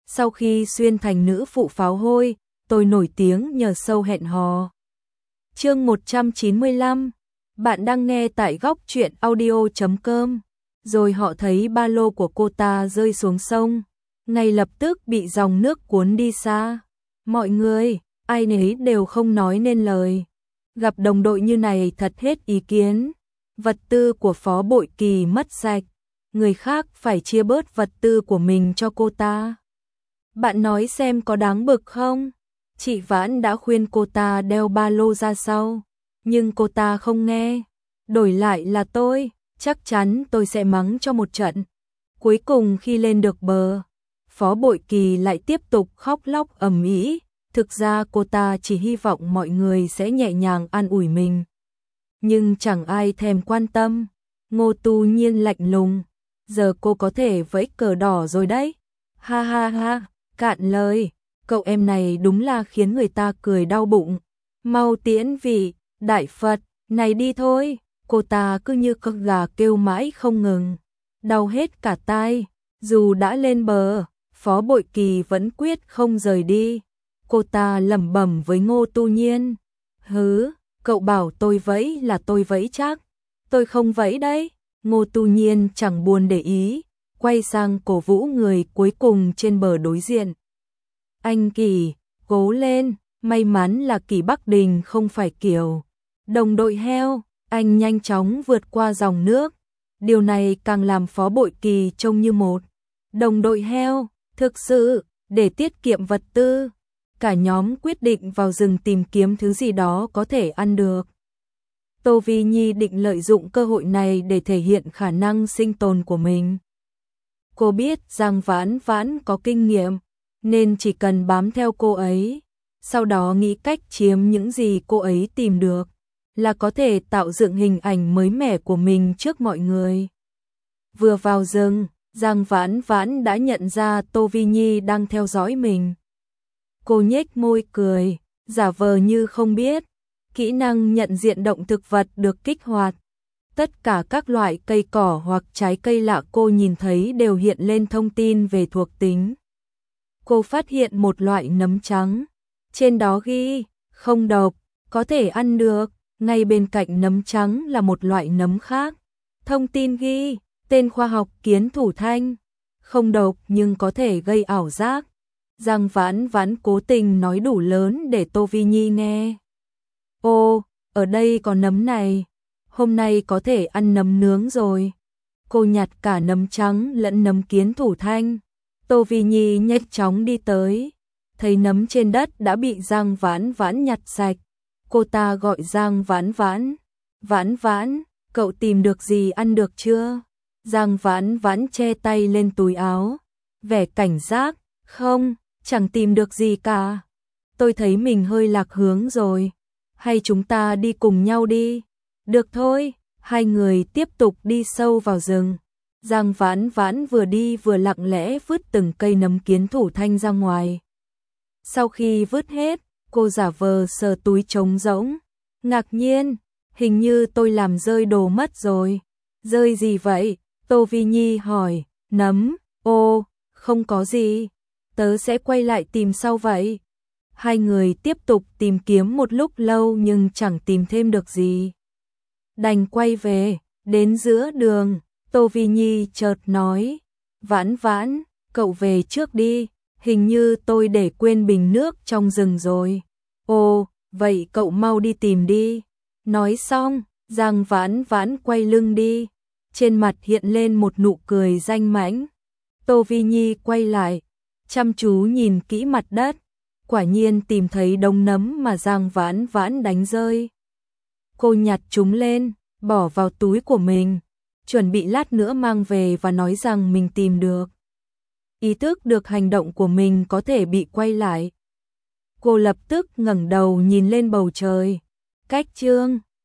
Sau khi xuyên thành nữ phụ pháo hôi, tôi nổi tiếng nhờ show hẹn hò. Chương 195. Bạn đang nghe tại góc truyện audio.com. Rồi họ thấy ba lô của cô ta rơi xuống sông, ngay lập tức bị dòng nước cuốn đi xa. Mọi người, ai nấy đều không nói nên lời. Gặp đồng đội như này thật hết ý kiến. Vật tư của Phó Bội Kỳ mất sạch, người khác phải chia bớt vật tư của mình cho cô ta. Bạn nói xem có đáng bực không? Chị Vãn đã khuyên cô ta đeo ba lô ra sau, nhưng cô ta không nghe. Đổi lại là tôi, chắc chắn tôi sẽ mắng cho một trận. Cuối cùng khi lên được bờ, Phó Bội Kỳ lại tiếp tục khóc lóc ầm ĩ. Thực ra cô ta chỉ hy vọng mọi người sẽ nhẹ nhàng an ủi mình. Nhưng chẳng ai thèm quan tâm. Ngô Tu Nhiên lạnh lùng. Giờ cô có thể vẫy cờ đỏ rồi đấy. Ha ha ha, cạn lời. Cậu em này đúng là khiến người ta cười đau bụng. Mau tiễn vị, Đại Phật, này đi thôi. Cô ta cứ như con gà kêu mãi không ngừng. Đau hết cả tai. Dù đã lên bờ, Phó Bội Kỳ vẫn quyết không rời đi. Cô ta lẩm bẩm với Ngô Tu Nhiên. Hứ, cậu bảo tôi vẫy là tôi vẫy chắc. Tôi không vẫy đấy. Ngô Tu Nhiên chẳng buồn để ý, quay sang cổ vũ người cuối cùng trên bờ đối diện. Anh Kỳ, cố lên, may mắn là Kỳ Bắc Đình không phải kiểu đồng đội heo. Anh nhanh chóng vượt qua dòng nước. Điều này càng làm Phó Bội Kỳ trông như một đồng đội heo. Thực sự, để tiết kiệm vật tư, cả nhóm quyết định vào rừng tìm kiếm thứ gì đó có thể ăn được. Tô Vi Nhi định lợi dụng cơ hội này để thể hiện khả năng sinh tồn của mình. Cô biết Giang Vãn Vãn có kinh nghiệm, nên chỉ cần bám theo cô ấy, sau đó nghĩ cách chiếm những gì cô ấy tìm được, là có thể tạo dựng hình ảnh mới mẻ của mình trước mọi người. Vừa vào rừng, Giang Vãn Vãn đã nhận ra Tô Vi Nhi đang theo dõi mình. Cô nhếch môi cười, giả vờ như không biết. Kỹ năng nhận diện động thực vật được kích hoạt. Tất cả các loại cây cỏ hoặc trái cây lạ cô nhìn thấy đều hiện lên thông tin về thuộc tính. Cô phát hiện một loại nấm trắng. Trên đó ghi, không độc, có thể ăn được. Ngay bên cạnh nấm trắng là một loại nấm khác. Thông tin ghi, tên khoa học kiến thủ thanh. Không độc nhưng có thể gây ảo giác. Giang Vãn Vãn cố tình nói đủ lớn để Tô Vi Nhi nghe. Ô, ở đây có nấm này. Hôm nay có thể ăn nấm nướng rồi. Cô nhặt cả nấm trắng lẫn nấm kiến thủ thanh. Tô Vi Nhi nhanh chóng đi tới. Thấy nấm trên đất đã bị Giang Vãn Vãn nhặt sạch. Cô ta gọi Giang Vãn Vãn. Vãn Vãn, cậu tìm được gì ăn được chưa? Giang Vãn Vãn che tay lên túi áo. Vẻ cảnh giác, không, chẳng tìm được gì cả. Tôi thấy mình hơi lạc hướng rồi. Hay chúng ta đi cùng nhau đi? Được thôi, hai người tiếp tục đi sâu vào rừng. Giang Vãn Vãn vừa đi vừa lặng lẽ vứt từng cây nấm kiến thủ thanh ra ngoài. Sau khi vứt hết, cô giả vờ sờ túi trống rỗng. Ngạc nhiên, hình như tôi làm rơi đồ mất rồi. Rơi gì vậy? Tô Vi Nhi hỏi. Nấm. Ô, không có gì. Tớ sẽ quay lại tìm sau vậy. Hai người tiếp tục tìm kiếm một lúc lâu nhưng chẳng tìm thêm được gì. Đành quay về, đến giữa đường, Tô Vi Nhi chợt nói. Vãn Vãn, cậu về trước đi, hình như tôi để quên bình nước trong rừng rồi. Ồ, vậy cậu mau đi tìm đi. Nói xong, Giang Vãn Vãn quay lưng đi. Trên mặt hiện lên một nụ cười danh mãnh. Tô Vi Nhi quay lại, chăm chú nhìn kỹ mặt đất. Quả nhiên tìm thấy đống nấm mà Giang Vãn Vãn đánh rơi. Cô nhặt chúng lên, bỏ vào túi của mình, chuẩn bị lát nữa mang về và nói rằng mình tìm được. Ý thức được hành động của mình có thể bị quay lại. Cô lập tức ngẩng đầu nhìn lên bầu trời. Cách chương